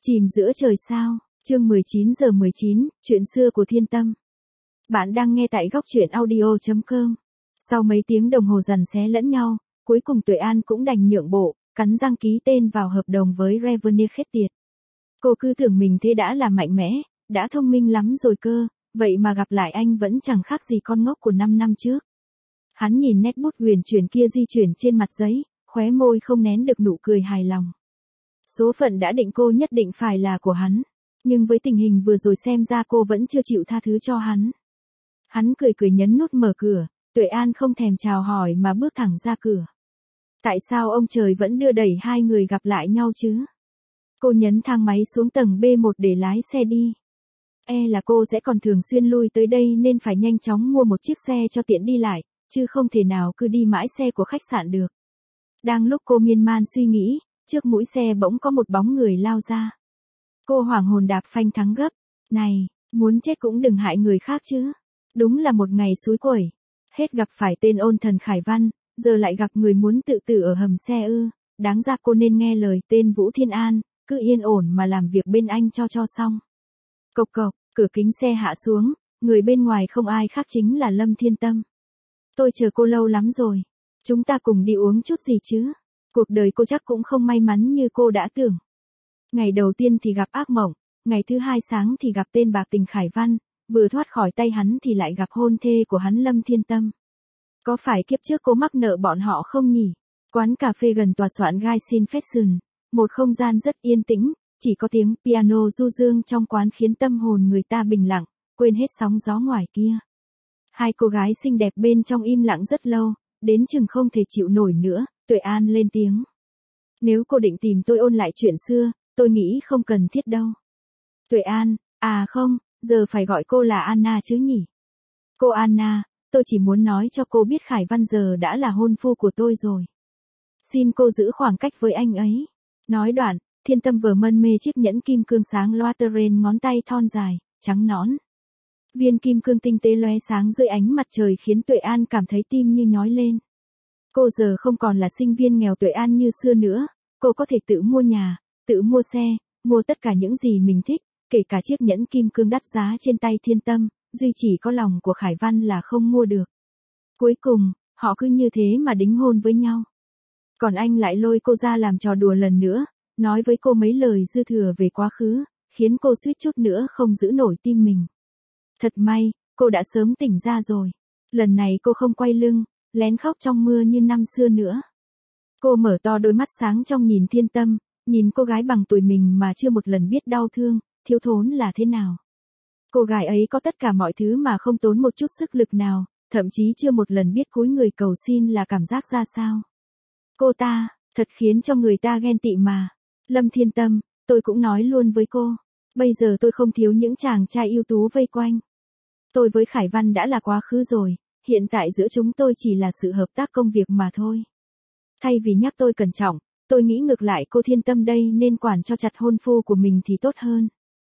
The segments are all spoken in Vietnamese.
Chìm giữa trời sao, chương 19:19, chuyện xưa của Thiên Tâm. Bạn đang nghe tại góc truyện audio.com. Sau mấy tiếng đồng hồ giằng xé lẫn nhau, cuối cùng Tuệ An cũng đành nhượng bộ, cắn răng ký tên vào hợp đồng với Revenue Khét Tiệt. Cô cứ tưởng mình thế đã là mạnh mẽ, đã thông minh lắm rồi cơ, vậy mà gặp lại anh vẫn chẳng khác gì con ngốc của 5 năm trước. Hắn nhìn nét bút huyền chuyển kia di chuyển trên mặt giấy, khóe môi không nén được nụ cười hài lòng. Số phận đã định cô nhất định phải là của hắn, nhưng với tình hình vừa rồi xem ra cô vẫn chưa chịu tha thứ cho hắn. Hắn cười cười nhấn nút mở cửa, Tuệ An không thèm chào hỏi mà bước thẳng ra cửa. Tại sao ông trời vẫn đưa đẩy hai người gặp lại nhau chứ? Cô nhấn thang máy xuống tầng B1 để lái xe đi. Là cô sẽ còn thường xuyên lui tới đây nên phải nhanh chóng mua một chiếc xe cho tiện đi lại, chứ không thể nào cứ đi mãi xe của khách sạn được. Đang lúc cô miên man suy nghĩ, trước mũi xe bỗng có một bóng người lao ra. Cô hoảng hồn đạp phanh thắng gấp. Này, muốn chết cũng đừng hại người khác chứ. Đúng là một ngày xúi quẩy. Hết gặp phải tên ôn thần Khải Văn, giờ lại gặp người muốn tự tử ở hầm xe ư. Đáng ra cô nên nghe lời tên Vũ Thiên An, cứ yên ổn mà làm việc bên anh cho xong. Cộc cộc, cửa kính xe hạ xuống, người bên ngoài không ai khác chính là Lâm Thiên Tâm. Tôi chờ cô lâu lắm rồi. Chúng ta cùng đi uống chút gì chứ? Cuộc đời cô chắc cũng không may mắn như cô đã tưởng. Ngày đầu tiên thì gặp ác mộng, ngày thứ hai sáng thì gặp tên bạc tình Khải Văn, vừa thoát khỏi tay hắn thì lại gặp hôn thê của hắn Lâm Thiên Tâm. Có phải kiếp trước cô mắc nợ bọn họ không nhỉ? Quán cà phê gần tòa soạn Gai Sin Fashion, một không gian rất yên tĩnh, chỉ có tiếng piano du dương trong quán khiến tâm hồn người ta bình lặng, quên hết sóng gió ngoài kia. Hai cô gái xinh đẹp bên trong im lặng rất lâu, đến chừng không thể chịu nổi nữa, Tuệ An lên tiếng. Nếu cô định tìm tôi ôn lại chuyện xưa, tôi nghĩ không cần thiết đâu. Tuệ An, không, giờ phải gọi cô là Anna chứ nhỉ? Cô Anna, tôi chỉ muốn nói cho cô biết Khải Văn giờ đã là hôn phu của tôi rồi. Xin cô giữ khoảng cách với anh ấy. Nói đoạn, Thiên Tâm vừa mân mê chiếc nhẫn kim cương sáng loa trên ngón tay thon dài, trắng nõn. Viên kim cương tinh tế lóe sáng dưới ánh mặt trời khiến Tuệ An cảm thấy tim như nhói lên. Cô giờ không còn là sinh viên nghèo Tuệ An như xưa nữa, cô có thể tự mua nhà, tự mua xe, mua tất cả những gì mình thích, kể cả chiếc nhẫn kim cương đắt giá trên tay Thiên Tâm, duy chỉ có lòng của Khải Văn là không mua được. Cuối cùng, họ cứ như thế mà đính hôn với nhau. Còn anh lại lôi cô ra làm trò đùa lần nữa, nói với cô mấy lời dư thừa về quá khứ, khiến cô suýt chút nữa không giữ nổi tim mình. Thật may, cô đã sớm tỉnh ra rồi. Lần này cô không quay lưng, lén khóc trong mưa như năm xưa nữa. Cô mở to đôi mắt sáng trong nhìn Thiên Tâm, nhìn cô gái bằng tuổi mình mà chưa một lần biết đau thương, thiếu thốn là thế nào. Cô gái ấy có tất cả mọi thứ mà không tốn một chút sức lực nào, thậm chí chưa một lần biết cúi người cầu xin là cảm giác ra sao. Cô ta, thật khiến cho người ta ghen tị mà. Lâm Thiên Tâm, tôi cũng nói luôn với cô. Bây giờ tôi không thiếu những chàng trai ưu tú vây quanh. Tôi với Khải Văn đã là quá khứ rồi, hiện tại giữa chúng tôi chỉ là sự hợp tác công việc mà thôi. Thay vì nhắc tôi cẩn trọng, tôi nghĩ ngược lại cô Thiên Tâm đây nên quản cho chặt hôn phu của mình thì tốt hơn.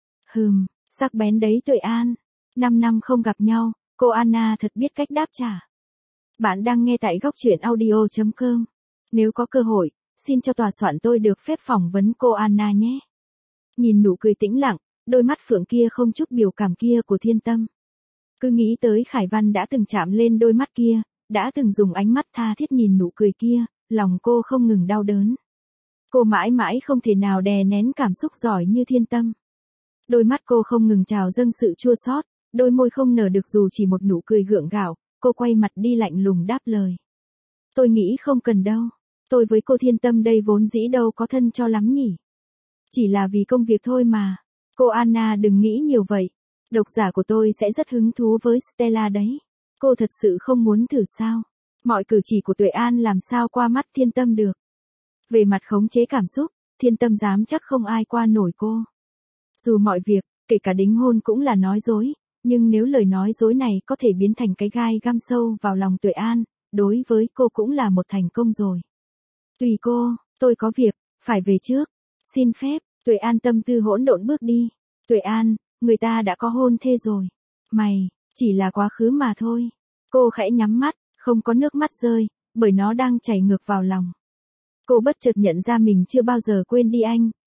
Sắc bén đấy Tuệ An. 5 năm không gặp nhau, cô Anna thật biết cách đáp trả. Bạn đang nghe tại góc truyện audio.com. Nếu có cơ hội, xin cho tòa soạn tôi được phép phỏng vấn cô Anna nhé. Nhìn nụ cười tĩnh lặng, đôi mắt phượng kia không chút biểu cảm kia của Thiên Tâm. Cứ nghĩ tới Khải Văn đã từng chạm lên đôi mắt kia, đã từng dùng ánh mắt tha thiết nhìn nụ cười kia, lòng cô không ngừng đau đớn. Cô mãi mãi không thể nào đè nén cảm xúc giỏi như Thiên Tâm. Đôi mắt cô không ngừng trào dâng sự chua xót, đôi môi không nở được dù chỉ một nụ cười gượng gạo, cô quay mặt đi lạnh lùng đáp lời. Tôi nghĩ không cần đâu, tôi với cô Thiên Tâm đây vốn dĩ đâu có thân cho lắm nhỉ. Chỉ là vì công việc thôi mà. Cô Anna đừng nghĩ nhiều vậy. Độc giả của tôi sẽ rất hứng thú với Stella đấy. Cô thật sự không muốn thử sao? Mọi cử chỉ của Tuệ An làm sao qua mắt Thiên Tâm được. Về mặt khống chế cảm xúc, Thiên Tâm dám chắc không ai qua nổi cô. Dù mọi việc, kể cả đính hôn cũng là nói dối, nhưng nếu lời nói dối này có thể biến thành cái gai găm sâu vào lòng Tuệ An, đối với cô cũng là một thành công rồi. Tùy cô, tôi có việc, phải về trước. Xin phép, Tuệ An tâm tư hỗn độn bước đi. Tuệ An, người ta đã có hôn thê rồi. Mày, chỉ là quá khứ mà thôi. Cô khẽ nhắm mắt, không có nước mắt rơi, bởi nó đang chảy ngược vào lòng. Cô bất chợt nhận ra mình chưa bao giờ quên đi anh,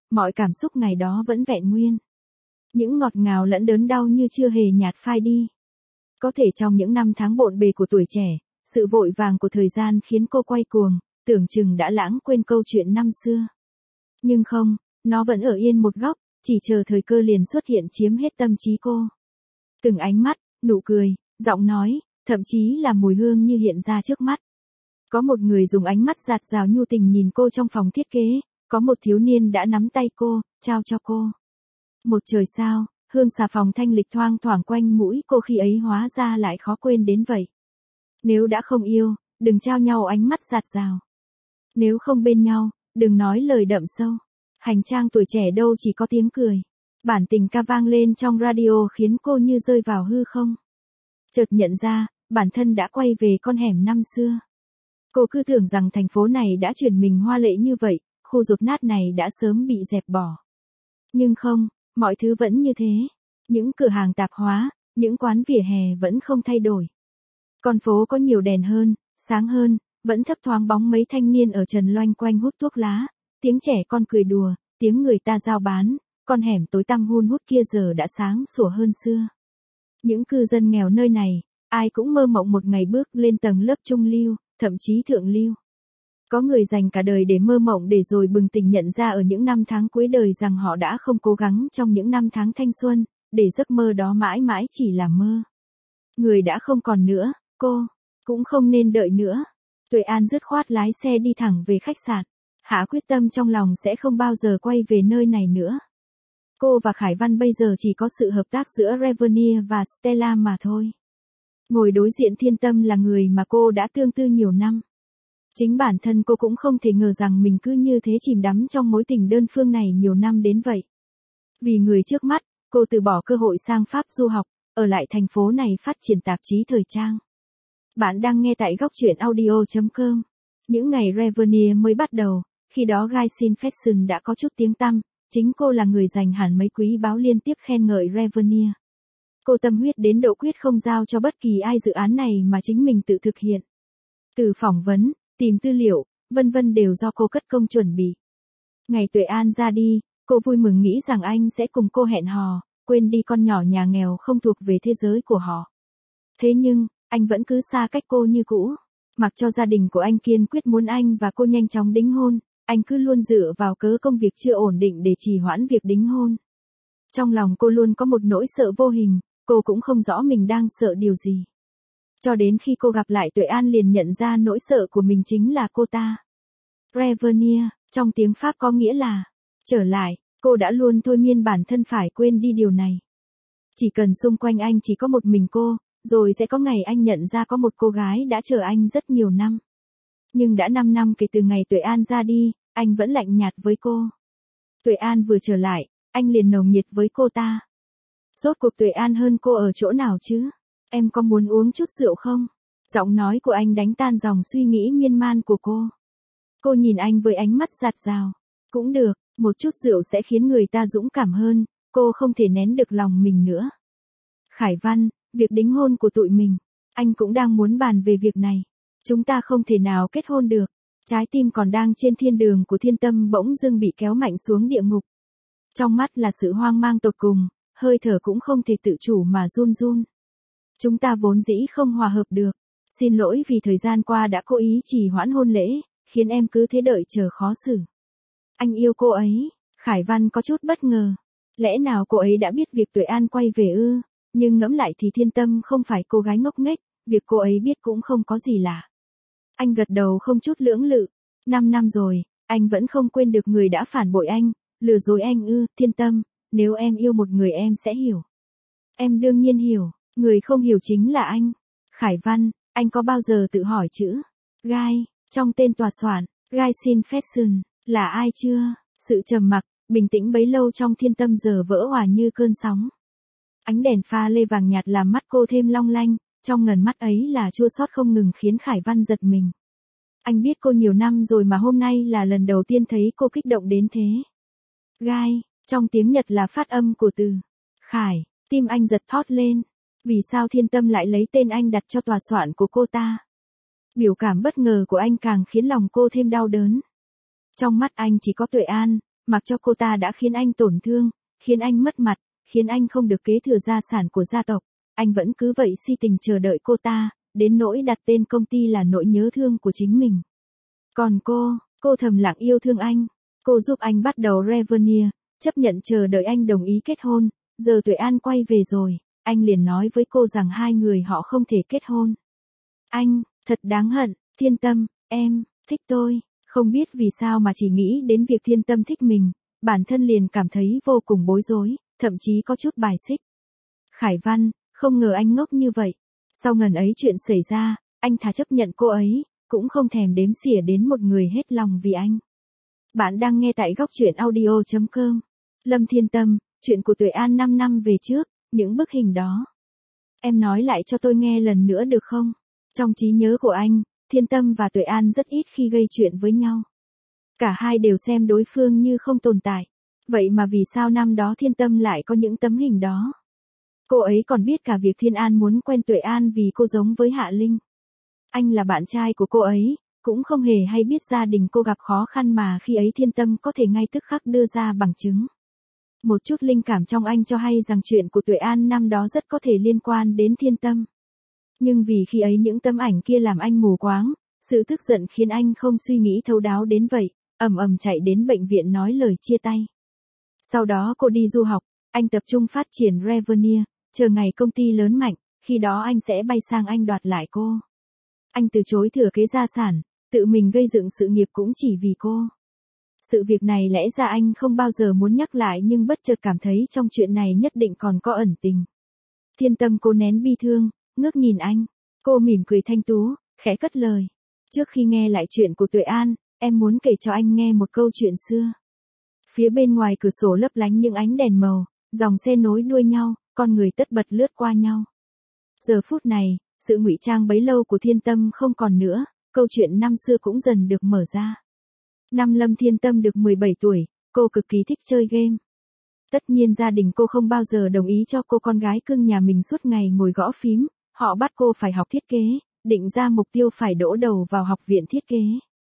mọi cảm xúc ngày đó vẫn vẹn nguyên. Những ngọt ngào lẫn đớn đau như chưa hề nhạt phai đi. Có thể trong những năm tháng bộn bề của tuổi trẻ, sự vội vàng của thời gian khiến cô quay cuồng, tưởng chừng đã lãng quên câu chuyện năm xưa. Nhưng không, nó vẫn ở yên một góc, chỉ chờ thời cơ liền xuất hiện chiếm hết tâm trí cô. Từng ánh mắt, nụ cười, giọng nói, thậm chí là mùi hương như hiện ra trước mắt. Có một người dùng ánh mắt dạt dào nhu tình nhìn cô trong phòng thiết kế, có một thiếu niên đã nắm tay cô, trao cho cô một trời sao, hương xà phòng thanh lịch thoang thoảng quanh mũi cô khi ấy hóa ra lại khó quên đến vậy. Nếu đã không yêu, đừng trao nhau ánh mắt dạt dào. Nếu không bên nhau, đừng nói lời đậm sâu. Hành trang tuổi trẻ đâu chỉ có tiếng cười. Bản tình ca vang lên trong radio khiến cô như rơi vào hư không. Chợt nhận ra, bản thân đã quay về con hẻm năm xưa. Cô cứ tưởng rằng thành phố này đã chuyển mình hoa lệ như vậy, khu dột nát này đã sớm bị dẹp bỏ. Nhưng không, mọi thứ vẫn như thế. Những cửa hàng tạp hóa, những quán vỉa hè vẫn không thay đổi. Con phố có nhiều đèn hơn, sáng hơn, vẫn thấp thoáng bóng mấy thanh niên ở trần loanh quanh hút thuốc lá, tiếng trẻ con cười đùa, tiếng người ta giao bán, con hẻm tối tăm hun hút kia giờ đã sáng sủa hơn xưa. Những cư dân nghèo nơi này, ai cũng mơ mộng một ngày bước lên tầng lớp trung lưu, thậm chí thượng lưu. Có người dành cả đời để mơ mộng để rồi bừng tỉnh nhận ra ở những năm tháng cuối đời rằng họ đã không cố gắng trong những năm tháng thanh xuân, để giấc mơ đó mãi mãi chỉ là mơ. Người đã không còn nữa, cô cũng không nên đợi nữa. Tuệ An dứt khoát lái xe đi thẳng về khách sạn, hạ quyết tâm trong lòng sẽ không bao giờ quay về nơi này nữa. Cô và Khải Văn bây giờ chỉ có sự hợp tác giữa Ravernier và Stella mà thôi. Ngồi đối diện Thiên Tâm là người mà cô đã tương tư nhiều năm. Chính bản thân cô cũng không thể ngờ rằng mình cứ như thế chìm đắm trong mối tình đơn phương này nhiều năm đến vậy. Vì người trước mắt, cô từ bỏ cơ hội sang Pháp du học, ở lại thành phố này phát triển tạp chí thời trang. Bạn đang nghe tại góc truyện audio.com. Những ngày Ravernier mới bắt đầu, khi đó Gaisin Fashion đã có chút tiếng tăm, chính cô là người dành hẳn mấy quý báo liên tiếp khen ngợi Ravernier. Cô tâm huyết đến độ quyết không giao cho bất kỳ ai dự án này mà chính mình tự thực hiện. Từ phỏng vấn, tìm tư liệu, vân vân đều do cô cất công chuẩn bị. Ngày Tuệ An ra đi, cô vui mừng nghĩ rằng anh sẽ cùng cô hẹn hò, quên đi con nhỏ nhà nghèo không thuộc về thế giới của họ. Thế nhưng, anh vẫn cứ xa cách cô như cũ. Mặc cho gia đình của anh kiên quyết muốn anh và cô nhanh chóng đính hôn, anh cứ luôn dựa vào cớ công việc chưa ổn định để trì hoãn việc đính hôn. Trong lòng cô luôn có một nỗi sợ vô hình, cô cũng không rõ mình đang sợ điều gì. Cho đến khi cô gặp lại Tuệ An liền nhận ra nỗi sợ của mình chính là cô ta. Revenir, trong tiếng Pháp có nghĩa là trở lại, cô đã luôn thôi miên bản thân phải quên đi điều này. Chỉ cần xung quanh anh chỉ có một mình cô, rồi sẽ có ngày anh nhận ra có một cô gái đã chờ anh rất nhiều năm. Nhưng đã 5 năm kể từ ngày Tuệ An ra đi, anh vẫn lạnh nhạt với cô. Tuệ An vừa trở lại, anh liền nồng nhiệt với cô ta. Rốt cuộc Tuệ An hơn cô ở chỗ nào chứ? Em có muốn uống chút rượu không? Giọng nói của anh đánh tan dòng suy nghĩ miên man của cô. Cô nhìn anh với ánh mắt dạt dào. Cũng được, một chút rượu sẽ khiến người ta dũng cảm hơn, cô không thể nén được lòng mình nữa. Khải Văn, việc đính hôn của tụi mình, anh cũng đang muốn bàn về việc này. Chúng ta không thể nào kết hôn được. Trái tim còn đang trên thiên đường của Thiên Tâm bỗng dưng bị kéo mạnh xuống địa ngục. Trong mắt là sự hoang mang tột cùng, hơi thở cũng không thể tự chủ mà run run. Chúng ta vốn dĩ không hòa hợp được. Xin lỗi vì thời gian qua đã cố ý trì hoãn hôn lễ, khiến em cứ thế đợi chờ khó xử. Anh yêu cô ấy. Khải Văn có chút bất ngờ. Lẽ nào cô ấy đã biết việc Tuệ An quay về ư? Nhưng ngẫm lại thì Thiên Tâm không phải cô gái ngốc nghếch, việc cô ấy biết cũng không có gì lạ. Anh gật đầu không chút lưỡng lự. 5 năm rồi, anh vẫn không quên được người đã phản bội anh, lừa dối anh ư? Thiên Tâm, nếu em yêu một người em sẽ hiểu. Em đương nhiên hiểu, người không hiểu chính là anh. Khải Văn, anh có bao giờ tự hỏi chữ Gai, trong tên tòa soạn, Gaisin Fashion, là ai chưa? Sự trầm mặc, bình tĩnh bấy lâu trong Thiên Tâm giờ vỡ hòa như cơn sóng. Ánh đèn pha lê vàng nhạt làm mắt cô thêm long lanh, trong ngần mắt ấy là chua xót không ngừng khiến Khải Văn giật mình. Anh biết cô nhiều năm rồi mà hôm nay là lần đầu tiên thấy cô kích động đến thế. Gai, trong tiếng Nhật là phát âm của từ Khải, tim anh giật thót lên. Vì sao Thiên Tâm lại lấy tên anh đặt cho tòa soạn của cô ta? Biểu cảm bất ngờ của anh càng khiến lòng cô thêm đau đớn. Trong mắt anh chỉ có Tuệ An, Mặc cho cô ta đã khiến anh tổn thương, khiến anh mất mặt, khiến anh không được kế thừa gia sản của gia tộc, anh vẫn cứ vậy si tình chờ đợi cô ta, đến nỗi đặt tên công ty là nỗi nhớ thương của chính mình. Còn cô thầm lặng yêu thương anh. Cô giúp anh bắt đầu Reverie, chấp nhận chờ đợi anh đồng ý kết hôn. Giờ Tuệ An quay về rồi, anh liền nói với cô rằng hai người họ không thể kết hôn. Anh, thật đáng hận, Thiên Tâm, em, thích tôi. Không biết vì sao mà chỉ nghĩ đến việc Thiên Tâm thích mình, bản thân liền cảm thấy vô cùng bối rối, thậm chí có chút bài xích. Khải Văn, không ngờ anh ngốc như vậy. Sau ngần ấy chuyện xảy ra, anh thà chấp nhận cô ấy, cũng không thèm đếm xỉa đến một người hết lòng vì anh. Bạn đang nghe tại góc truyện audio.com. Lâm Thiên Tâm, chuyện của Tuệ An 5 năm về trước, những bức hình đó. Em nói lại cho tôi nghe lần nữa được không? Trong trí nhớ của anh, Thiên Tâm và Tuệ An rất ít khi gây chuyện với nhau. Cả hai đều xem đối phương như không tồn tại. Vậy mà vì sao năm đó Thiên Tâm lại có những tấm hình đó? Cô ấy còn biết cả việc Thiên An muốn quen Tuệ An vì cô giống với Hạ Linh. Anh là bạn trai của cô ấy, cũng không hề hay biết gia đình cô gặp khó khăn mà khi ấy Thiên Tâm có thể ngay tức khắc đưa ra bằng chứng. Một chút linh cảm trong anh cho hay rằng chuyện của Tuệ An năm đó rất có thể liên quan đến Thiên Tâm. Nhưng vì khi ấy những tấm ảnh kia làm anh mù quáng, sự tức giận khiến anh không suy nghĩ thấu đáo đến vậy, ầm ầm chạy đến bệnh viện nói lời chia tay. Sau đó cô đi du học, anh tập trung phát triển Reverie, chờ ngày công ty lớn mạnh, khi đó anh sẽ bay sang Anh đoạt lại cô. Anh từ chối thừa kế gia sản, tự mình gây dựng sự nghiệp cũng chỉ vì cô. Sự việc này lẽ ra anh không bao giờ muốn nhắc lại nhưng bất chợt cảm thấy trong chuyện này nhất định còn có ẩn tình. Thiên Tâm cô nén bi thương, ngước nhìn anh. Cô mỉm cười thanh tú, khẽ cất lời. Trước khi nghe lại chuyện của Tuệ An, em muốn kể cho anh nghe một câu chuyện xưa. Phía bên ngoài cửa sổ lấp lánh những ánh đèn màu, dòng xe nối đuôi nhau, con người tất bật lướt qua nhau. Giờ phút này, sự ngụy trang bấy lâu của Thiên Tâm không còn nữa, câu chuyện năm xưa cũng dần được mở ra. Năm Lâm Thiên Tâm được 17 tuổi, cô cực kỳ thích chơi game. Tất nhiên gia đình cô không bao giờ đồng ý cho cô con gái cưng nhà mình suốt ngày ngồi gõ phím, họ bắt cô phải học thiết kế, định ra mục tiêu phải đỗ đầu vào học viện thiết kế.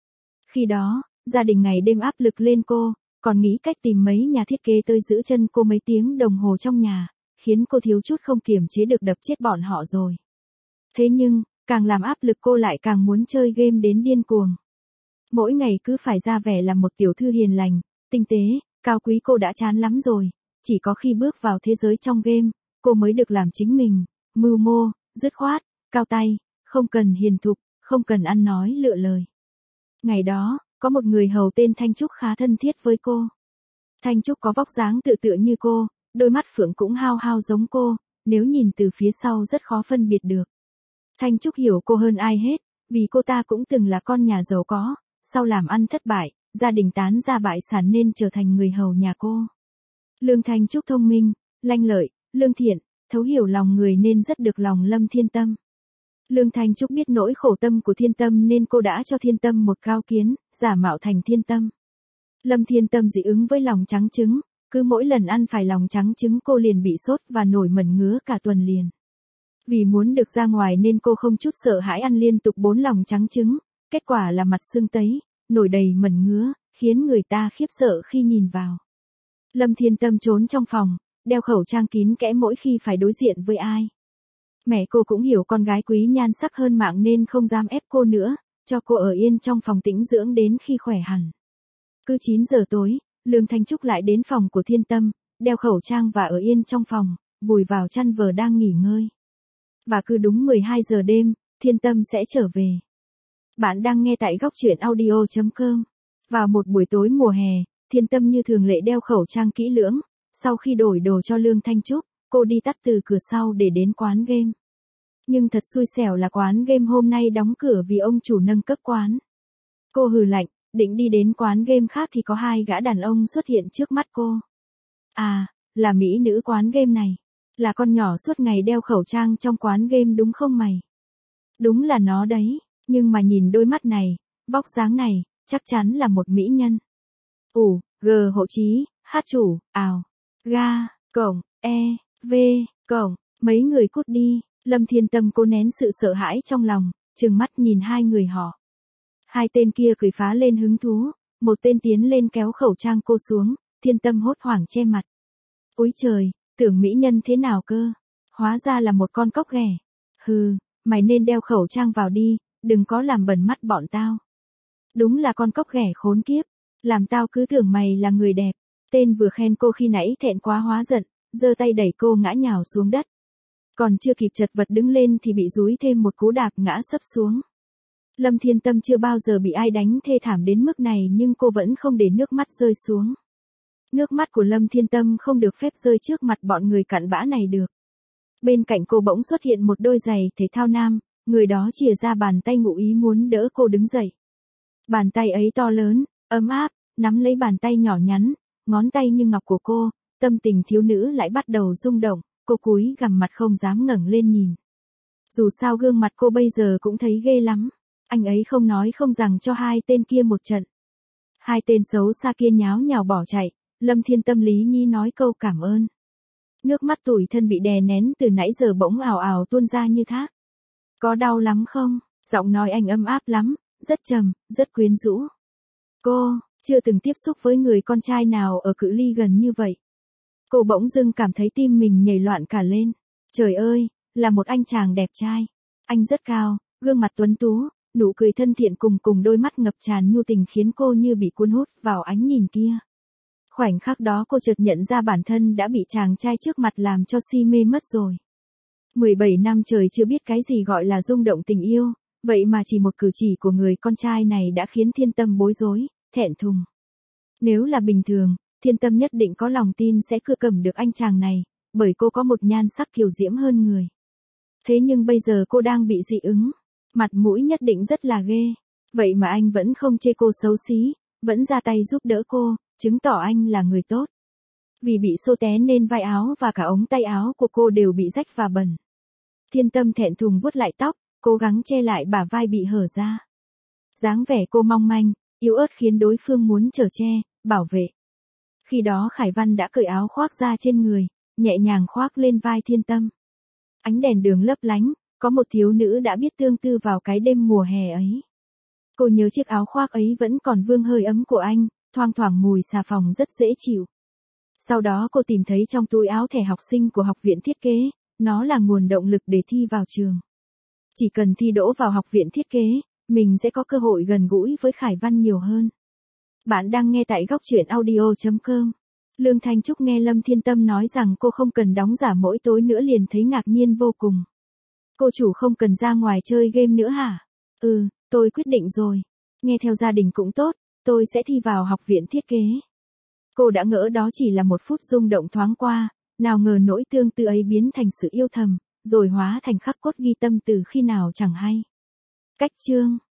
Khi đó, gia đình ngày đêm áp lực lên cô, còn nghĩ cách tìm mấy nhà thiết kế tới giữ chân cô mấy tiếng đồng hồ trong nhà, khiến cô thiếu chút không kiềm chế được đập chết bọn họ rồi. Thế nhưng, càng làm áp lực cô lại càng muốn chơi game đến điên cuồng. Mỗi ngày cứ phải ra vẻ là một tiểu thư hiền lành, tinh tế, cao quý cô đã chán lắm rồi, chỉ có khi bước vào thế giới trong game, cô mới được làm chính mình, mưu mô, dứt khoát, cao tay, không cần hiền thục, không cần ăn nói lựa lời. Ngày đó, có một người hầu tên Thanh Trúc khá thân thiết với cô. Thanh Trúc có vóc dáng tựa tựa như cô, đôi mắt phượng cũng hao hao giống cô, nếu nhìn từ phía sau rất khó phân biệt được. Thanh Trúc hiểu cô hơn ai hết, vì cô ta cũng từng là con nhà giàu có, sau làm ăn thất bại, gia đình tán ra bại sản nên trở thành người hầu nhà cô. Lương Thanh Trúc thông minh, lanh lợi, lương thiện, thấu hiểu lòng người nên rất được lòng Lâm Thiên Tâm. Lương Thanh Trúc biết nỗi khổ tâm của Thiên Tâm nên cô đã cho Thiên Tâm một cao kiến, giả mạo thành Thiên Tâm. Lâm Thiên Tâm dị ứng với lòng trắng trứng, cứ mỗi lần ăn phải lòng trắng trứng cô liền bị sốt và nổi mẩn ngứa cả tuần liền. Vì muốn được ra ngoài nên cô không chút sợ hãi ăn liên tục 4 lòng trắng trứng, kết quả là mặt sưng tấy, nổi đầy mẩn ngứa, khiến người ta khiếp sợ khi nhìn vào. Lâm Thiên Tâm trốn trong phòng, đeo khẩu trang kín kẽ mỗi khi phải đối diện với ai. Mẹ cô cũng hiểu con gái quý nhan sắc hơn mạng nên không dám ép cô nữa, cho cô ở yên trong phòng tĩnh dưỡng đến khi khỏe hẳn. Cứ 9 giờ tối, Lương Thanh Trúc lại đến phòng của Thiên Tâm, đeo khẩu trang và ở yên trong phòng, vùi vào chăn vờ đang nghỉ ngơi. Và cứ đúng 12 giờ đêm, Thiên Tâm sẽ trở về. Bạn đang nghe tại góc truyện audio.com. Vào một buổi tối mùa hè, Thiên Tâm như thường lệ đeo khẩu trang kỹ lưỡng, sau khi đổi đồ cho Lương Thanh Trúc, cô đi tắt từ cửa sau để đến quán game. Nhưng thật xui xẻo là quán game hôm nay đóng cửa vì ông chủ nâng cấp quán. Cô hừ lạnh, định đi đến quán game khác thì có hai gã đàn ông xuất hiện trước mắt cô. À, là mỹ nữ quán game này. Là con nhỏ suốt ngày đeo khẩu trang trong quán game đúng không mày? Đúng là nó đấy, nhưng mà nhìn đôi mắt này, vóc dáng này, chắc chắn là một mỹ nhân. Hộ chí, hát chủ, ào, ga, cổng, cổng, mấy người cút đi. Lâm Thiên Tâm cố nén sự sợ hãi trong lòng, trừng mắt nhìn hai người họ. Hai tên kia cười phá lên hứng thú, Một tên tiến lên kéo khẩu trang cô xuống, Thiên Tâm hốt hoảng che mặt. Úi trời, tưởng mỹ nhân thế nào cơ? Hóa ra là một con cóc ghẻ. Hừ, mày nên đeo khẩu trang vào đi, đừng có làm bẩn mắt bọn tao. Đúng là con cóc ghẻ khốn kiếp, làm tao cứ tưởng mày là người đẹp. Tên vừa khen cô khi nãy thẹn quá hóa giận, giơ tay đẩy cô ngã nhào xuống đất. Còn chưa kịp chật vật đứng lên thì bị dúi thêm một cú đạp ngã sấp xuống. Lâm Thiên Tâm chưa bao giờ bị ai đánh thê thảm đến mức này nhưng cô vẫn không để nước mắt rơi xuống. Nước mắt của Lâm Thiên Tâm không được phép rơi trước mặt bọn người cặn bã này được. Bên cạnh cô bỗng xuất hiện một đôi giày thể thao nam, người đó chìa ra bàn tay ngụ ý muốn đỡ cô đứng dậy. Bàn tay ấy to lớn, ấm áp, nắm lấy bàn tay nhỏ nhắn, ngón tay như ngọc của cô, tâm tình thiếu nữ lại bắt đầu rung động, cô cúi gằm mặt không dám ngẩng lên nhìn. Dù sao gương mặt cô bây giờ cũng thấy ghê lắm, anh ấy không nói không rằng cho hai tên kia một trận. Hai tên xấu xa kia nháo nhào bỏ chạy, Lâm Thiên Tâm lý nhi nói câu cảm ơn. Nước mắt tủi thân bị đè nén từ nãy giờ bỗng ào ào tuôn ra như thác. Có đau lắm không? Giọng nói anh ấm áp lắm, rất trầm, rất quyến rũ. Cô, chưa từng tiếp xúc với người con trai nào ở cự ly gần như vậy. Cô bỗng dưng cảm thấy tim mình nhảy loạn cả lên. Trời ơi, là một anh chàng đẹp trai. Anh rất cao, gương mặt tuấn tú, nụ cười thân thiện cùng đôi mắt ngập tràn nhu tình khiến cô như bị cuốn hút vào ánh nhìn kia. Khoảnh khắc đó cô chợt nhận ra bản thân đã bị chàng trai trước mặt làm cho si mê mất rồi. 17 năm trời chưa biết cái gì gọi là rung động tình yêu, vậy mà chỉ một cử chỉ của người con trai này đã khiến Thiên Tâm bối rối, thẹn thùng. Nếu là bình thường, Thiên Tâm nhất định có lòng tin sẽ cưa cầm được anh chàng này, bởi cô có một nhan sắc kiều diễm hơn người. Thế nhưng bây giờ cô đang bị dị ứng, mặt mũi nhất định rất là ghê, vậy mà anh vẫn không chê cô xấu xí, vẫn ra tay giúp đỡ cô, chứng tỏ anh là người tốt. Vì bị xô té nên vai áo và cả ống tay áo của cô đều bị rách và bẩn. Thiên Tâm thẹn thùng vuốt lại tóc, cố gắng che lại bả vai bị hở ra. Dáng vẻ cô mong manh, yếu ớt khiến đối phương muốn chở che, bảo vệ. Khi đó Khải Văn đã cởi áo khoác ra trên người, nhẹ nhàng khoác lên vai Thiên Tâm. Ánh đèn đường lấp lánh, có một thiếu nữ đã biết tương tư vào cái đêm mùa hè ấy. Cô nhớ chiếc áo khoác ấy vẫn còn vương hơi ấm của anh, thoang thoảng mùi xà phòng rất dễ chịu. Sau đó cô tìm thấy trong túi áo thẻ học sinh của học viện thiết kế, nó là nguồn động lực để thi vào trường. Chỉ cần thi đỗ vào học viện thiết kế, mình sẽ có cơ hội gần gũi với Khải Văn nhiều hơn. Bạn đang nghe tại góc truyện audio.com. Lương Thanh Trúc nghe Lâm Thiên Tâm nói rằng cô không cần đóng giả mỗi tối nữa liền thấy ngạc nhiên vô cùng. Cô chủ không cần ra ngoài chơi game nữa hả? Ừ, tôi quyết định rồi. Nghe theo gia đình cũng tốt, tôi sẽ thi vào học viện thiết kế. Cô đã ngỡ đó chỉ là một phút rung động thoáng qua, nào ngờ nỗi tương tư ấy biến thành sự yêu thầm, rồi hóa thành khắc cốt ghi tâm từ khi nào chẳng hay. Cách chương